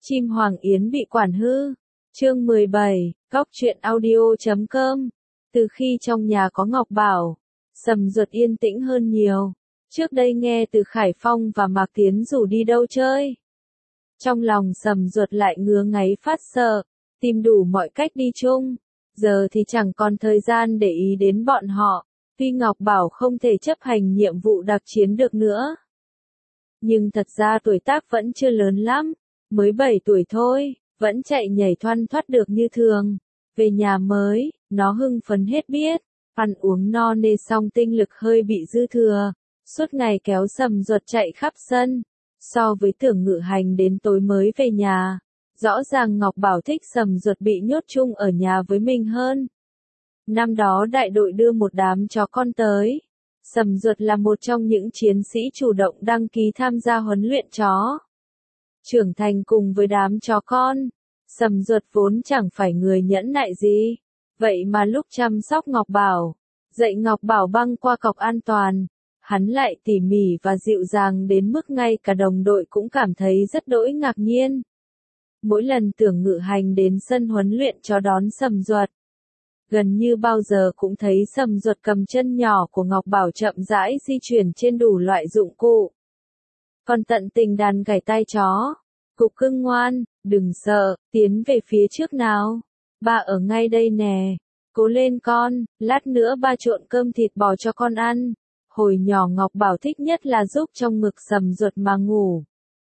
Chim Hoàng Yến bị quản hư. Chương 17, Góc truyện audio.com. Từ khi trong nhà có Ngọc Bảo, Sầm Duật yên tĩnh hơn nhiều. Trước đây nghe từ Khải Phong và Mạc Tiến rủ đi đâu chơi, trong lòng Sầm Duật lại ngứa ngáy phát sợ, tìm đủ mọi cách đi chung. Giờ thì chẳng còn thời gian để ý đến bọn họ. Tuy Ngọc Bảo không thể chấp hành nhiệm vụ đặc chiến được nữa, nhưng thật ra tuổi tác vẫn chưa lớn lắm, mới 7 tuổi thôi, vẫn chạy nhảy thoăn thoắt được như thường. Về nhà mới, nó hưng phấn hết biết, ăn uống no nê xong tinh lực hơi bị dư thừa, suốt ngày kéo Sầm Duật chạy khắp sân. So với Tưởng Ngự Hành đến tối mới về nhà, rõ ràng Ngọc Bảo thích Sầm Duật bị nhốt chung ở nhà với mình hơn. Năm đó đại đội đưa một đám chó con tới. Sầm Duật là một trong những chiến sĩ chủ động đăng ký tham gia huấn luyện chó trưởng thành cùng với đám chó con. Sầm Duật vốn chẳng phải người nhẫn nại gì, vậy mà lúc chăm sóc Ngọc Bảo, dạy Ngọc Bảo băng qua cọc an toàn, hắn lại tỉ mỉ và dịu dàng đến mức ngay cả đồng đội cũng cảm thấy rất đỗi ngạc nhiên. Mỗi lần Tưởng Ngự Hành đến sân huấn luyện chó đón Sầm Duật, gần như bao giờ cũng thấy Sầm Duật cầm chân nhỏ của Ngọc Bảo chậm rãi di chuyển trên đủ loại dụng cụ, còn tận tình đàn gảy tai chó. Cục cưng ngoan, đừng sợ, tiến về phía trước nào. Ba ở ngay đây nè. Cố lên con, lát nữa ba trộn cơm thịt bò cho con ăn. Hồi nhỏ Ngọc Bảo thích nhất là giúp trong ngực Sầm Duật mà ngủ.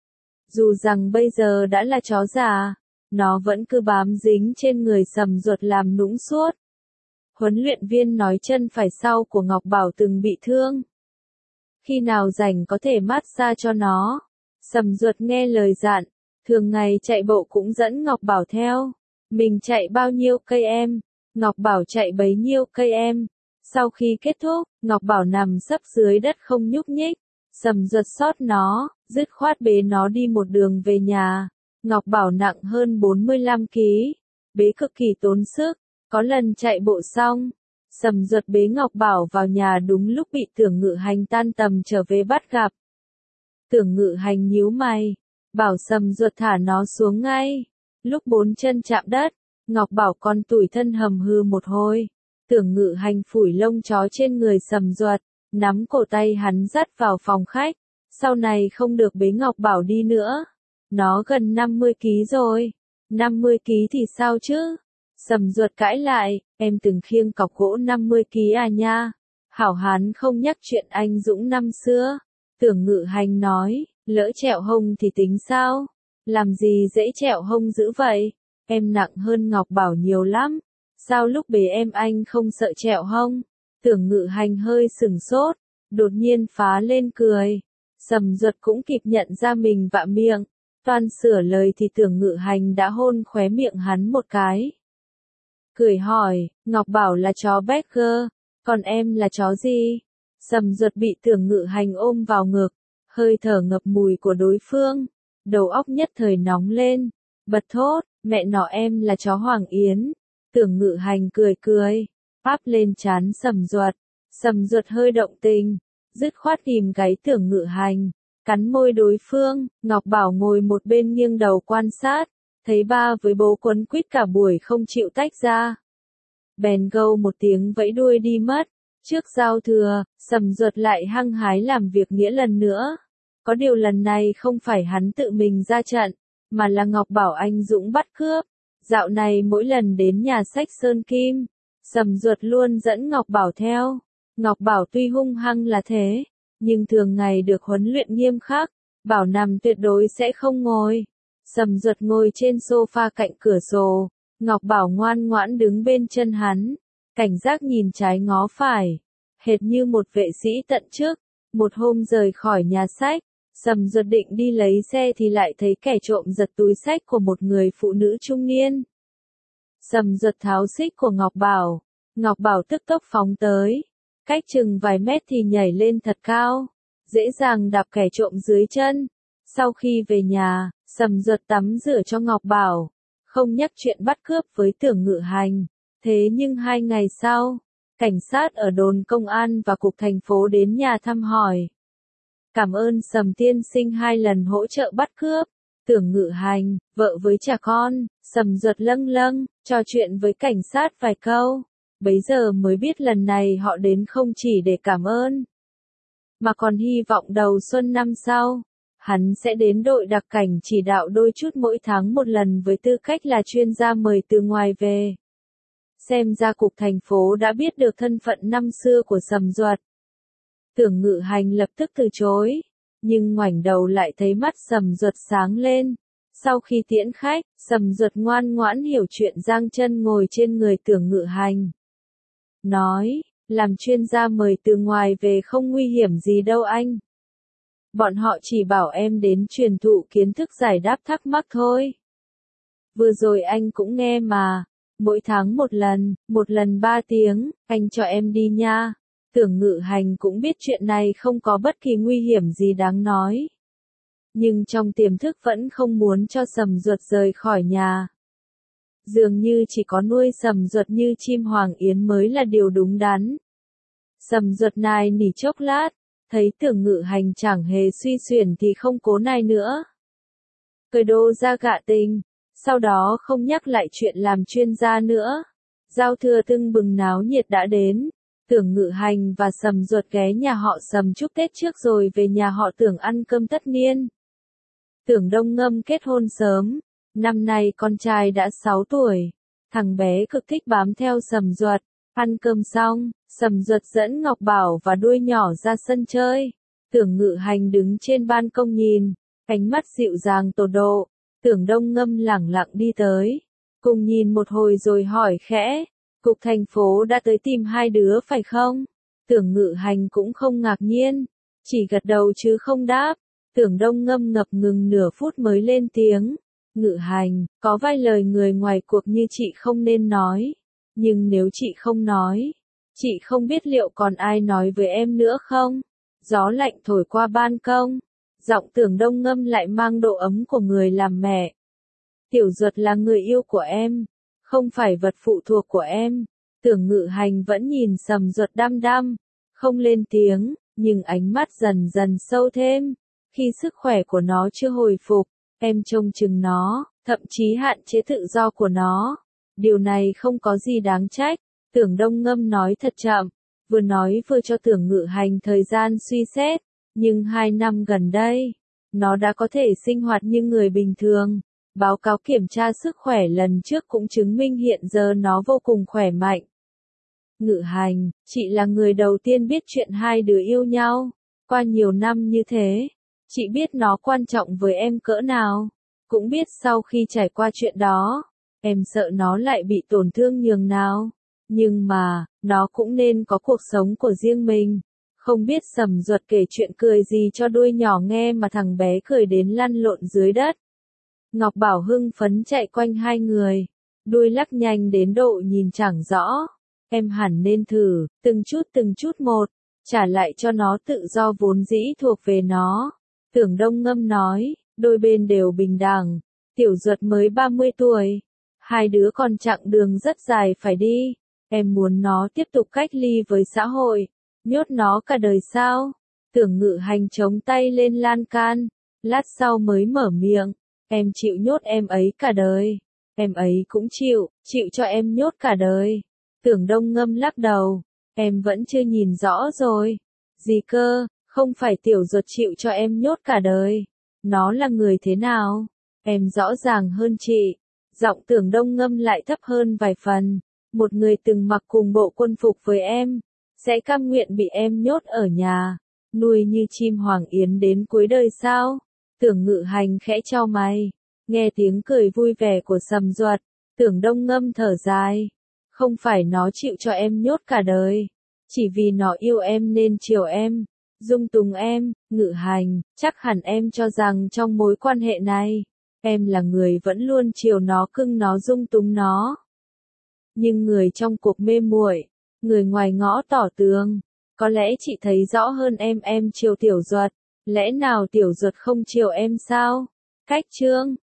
Dù rằng bây giờ đã là chó già, nó vẫn cứ bám dính trên người Sầm Duật làm nũng suốt. Huấn luyện viên nói chân phải sau của Ngọc Bảo từng bị thương, khi nào rảnh có thể massage cho nó. Sầm Duật nghe lời dặn, thường ngày chạy bộ cũng dẫn Ngọc Bảo theo. Mình chạy bao nhiêu cây em, Ngọc Bảo chạy bấy nhiêu cây em. Sau khi kết thúc, Ngọc Bảo nằm sấp dưới đất không nhúc nhích. Sầm Duật xót nó, dứt khoát bế nó đi một đường về nhà. Ngọc Bảo nặng hơn 45 kg, bế cực kỳ tốn sức. Có lần chạy bộ xong, Sầm Duật bế Ngọc Bảo vào nhà đúng lúc bị Tưởng Ngự Hành tan tầm trở về bắt gặp. Tưởng Ngự Hành nhíu mày, bảo Sầm Duật thả nó xuống ngay. Lúc bốn chân chạm đất, Ngọc Bảo còn tủi thân hầm hừ một hồi. Tưởng Ngự Hành phủi lông chó trên người Sầm Duật, nắm cổ tay hắn dắt vào phòng khách. Sau này không được bế Ngọc Bảo đi nữa. Nó gần 50 kg rồi. 50 kg thì sao chứ? Sầm Duật cãi lại, em từng khiêng cọc gỗ 50 kg à nha. Hảo hán không nhắc chuyện anh dũng năm xưa. Tưởng Ngự Hành nói, lỡ trẹo hông thì tính sao? Làm gì dễ trẹo hông dữ vậy? Em nặng hơn Ngọc Bảo nhiều lắm. Sao lúc bế em anh không sợ trẹo hông? Tưởng Ngự Hành hơi sửng sốt, đột nhiên phá lên cười. Sầm Duật cũng kịp nhận ra mình vạ miệng, toan sửa lời thì Tưởng Ngự Hành đã hôn khóe miệng hắn một cái. Cười hỏi, Ngọc Bảo là chó Beagle, còn em là chó gì? Sầm Duật bị Tưởng Ngự Hành ôm vào ngực, hơi thở ngập mùi của đối phương, đầu óc nhất thời nóng lên, bật thốt, mẹ nó em là chó Hoàng Yến. Tưởng Ngự Hành cười cười, áp lên trán Sầm Duật. Sầm Duật hơi động tình, dứt khoát ghim gáy Tưởng Ngự Hành, cắn môi đối phương. Ngọc Bảo ngồi một bên nghiêng đầu quan sát, thấy ba với bố quấn quýt cả buổi không chịu tách ra, bèn gâu một tiếng vẫy đuôi đi mất. Trước giao thừa, Sầm Duật lại hăng hái làm việc nghĩa lần nữa. Có điều lần này không phải hắn tự mình ra trận, mà là Ngọc Bảo anh dũng bắt cướp. Dạo này mỗi lần đến nhà sách Sơn Kim, Sầm Duật luôn dẫn Ngọc Bảo theo. Ngọc Bảo tuy hung hăng là thế, nhưng thường ngày được huấn luyện nghiêm khắc, bảo nằm tuyệt đối sẽ không ngồi. Sầm Duật ngồi trên sofa cạnh cửa sổ, Ngọc Bảo ngoan ngoãn đứng bên chân hắn, cảnh giác nhìn trái ngó phải, hệt như một vệ sĩ tận chức. Một hôm rời khỏi nhà sách, Sầm Duật định đi lấy xe thì lại thấy kẻ trộm giật túi xách của một người phụ nữ trung niên. Sầm Duật tháo xích của Ngọc Bảo tức tốc phóng tới, cách chừng vài mét thì nhảy lên thật cao, dễ dàng đạp kẻ trộm dưới chân. Sau khi về nhà, Sầm Duật tắm rửa cho Ngọc Bảo, không nhắc chuyện bắt cướp với Tưởng Ngự Hành. Thế nhưng 2 ngày sau, cảnh sát ở đồn công an và cục thành phố đến nhà thăm hỏi. Cảm ơn Sầm tiên sinh 2 lần hỗ trợ bắt cướp. Tưởng Ngự Hành, vợ với cha con, Sầm Duật lâng lâng, trò chuyện với cảnh sát vài câu. Bấy giờ mới biết lần này họ đến không chỉ để cảm ơn, mà còn hy vọng đầu xuân năm sau, hắn sẽ đến đội đặc cảnh chỉ đạo đôi chút mỗi tháng một lần với tư cách là chuyên gia mời từ ngoài về. Xem ra cục thành phố đã biết được thân phận năm xưa của Sầm Duật. Tưởng Ngự Hành lập tức từ chối, nhưng ngoảnh đầu lại thấy mắt Sầm Duật sáng lên. Sau khi tiễn khách, Sầm Duật ngoan ngoãn hiểu chuyện, giang chân ngồi trên người Tưởng Ngự Hành. Nói, làm chuyên gia mời từ ngoài về không nguy hiểm gì đâu anh. Bọn họ chỉ bảo em đến truyền thụ kiến thức giải đáp thắc mắc thôi. Vừa rồi anh cũng nghe mà, mỗi tháng một lần 3 tiếng, anh cho em đi nha. Tưởng Ngự Hành cũng biết chuyện này không có bất kỳ nguy hiểm gì đáng nói. Nhưng trong tiềm thức vẫn không muốn cho Sầm Duật rời khỏi nhà. Dường như chỉ có nuôi Sầm Duật như chim hoàng yến mới là điều đúng đắn. Sầm Duật nài nỉ chốc lát, thấy Tưởng Ngự Hành chẳng hề suy xuyển thì không cố nài nữa. Cởi đồ ra gạ tình, sau đó không nhắc lại chuyện làm chuyên gia nữa. Giao thừa tưng bừng náo nhiệt đã đến. Tưởng Ngự Hành và Sầm Duật ghé nhà họ Sầm chúc Tết trước rồi về nhà họ Tưởng ăn cơm tất niên. Tưởng Đông Ngâm kết hôn sớm, năm nay con trai đã 6 tuổi, thằng bé cực thích bám theo Sầm Duật. Ăn cơm xong, Sầm Duật dẫn Ngọc Bảo và đuôi nhỏ ra sân chơi. Tưởng Ngự Hành đứng trên ban công nhìn, ánh mắt dịu dàng tột độ. Tưởng Đông Ngâm lẳng lặng đi tới, cùng nhìn một hồi rồi hỏi khẽ, cục thành phố đã tới tìm hai đứa phải không? Tưởng Ngự Hành cũng không ngạc nhiên, chỉ gật đầu chứ không đáp. Tưởng Đông Ngâm ngập ngừng nửa phút mới lên tiếng, Ngự Hành, có vài lời người ngoài cuộc như chị không nên nói, nhưng nếu chị không nói, chị không biết liệu còn ai nói với em nữa không? Gió lạnh thổi qua ban công, giọng Tưởng Đông Ngâm lại mang độ ấm của người làm mẹ. Tiểu Duật là người yêu của em, không phải vật phụ thuộc của em. Tưởng Ngự Hành vẫn nhìn Sầm Duật đăm đăm, không lên tiếng, nhưng ánh mắt dần dần sâu thêm. Khi sức khỏe của nó chưa hồi phục, em trông chừng nó, thậm chí hạn chế tự do của nó. Điều này không có gì đáng trách. Tưởng Đông Ngâm nói thật chậm, vừa nói vừa cho Tưởng Ngự Hành thời gian suy xét. Nhưng 2 năm gần đây, nó đã có thể sinh hoạt như người bình thường. Báo cáo kiểm tra sức khỏe lần trước cũng chứng minh hiện giờ nó vô cùng khỏe mạnh. Ngự Hành, chị là người đầu tiên biết chuyện hai đứa yêu nhau. Qua nhiều năm như thế, chị biết nó quan trọng với em cỡ nào. Cũng biết sau khi trải qua chuyện đó, em sợ nó lại bị tổn thương nhường nào. Nhưng mà, nó cũng nên có cuộc sống của riêng mình. Không biết Sầm Duật kể chuyện cười gì cho đuôi nhỏ nghe mà thằng bé cười đến lăn lộn dưới đất. Ngọc Bảo hưng phấn chạy quanh hai người, đuôi lắc nhanh đến độ nhìn chẳng rõ. Em hẳn nên thử, từng chút một, trả lại cho nó tự do vốn dĩ thuộc về nó. Tưởng Đông Ngâm nói, đôi bên đều bình đẳng. Tiểu Duật mới 30 tuổi, hai đứa còn chặng đường rất dài phải đi. Em muốn nó tiếp tục cách ly với xã hội, nhốt nó cả đời sao? Tưởng Ngự Hành chống tay lên lan can, lát sau mới mở miệng. Em chịu nhốt em ấy cả đời. Em ấy cũng chịu cho em nhốt cả đời. Tưởng Đông Ngâm lắc đầu. Em vẫn chưa nhìn rõ rồi. Gì cơ, không phải Tiểu Duật chịu cho em nhốt cả đời. Nó là người thế nào? Em rõ ràng hơn chị. Giọng Tưởng Đông Ngâm lại thấp hơn vài phần. Một người từng mặc cùng bộ quân phục với em, sẽ cam nguyện bị em nhốt ở nhà, nuôi như chim hoàng yến đến cuối đời sao? Tưởng Ngự Hành khẽ chau mày, nghe tiếng cười vui vẻ của Sầm Duật, Tưởng Đông Ngâm thở dài. Không phải nó chịu cho em nhốt cả đời, chỉ vì nó yêu em nên chiều em, dung túng em. Ngự Hành, chắc hẳn em cho rằng trong mối quan hệ này, em là người vẫn luôn chiều nó, cưng nó, dung túng nó. Nhưng người trong cuộc mê muội, người ngoài ngõ tỏ tường, có lẽ chị thấy rõ hơn em chiều Tiểu Duật, lẽ nào Tiểu Duật không chiều em sao? Cách chương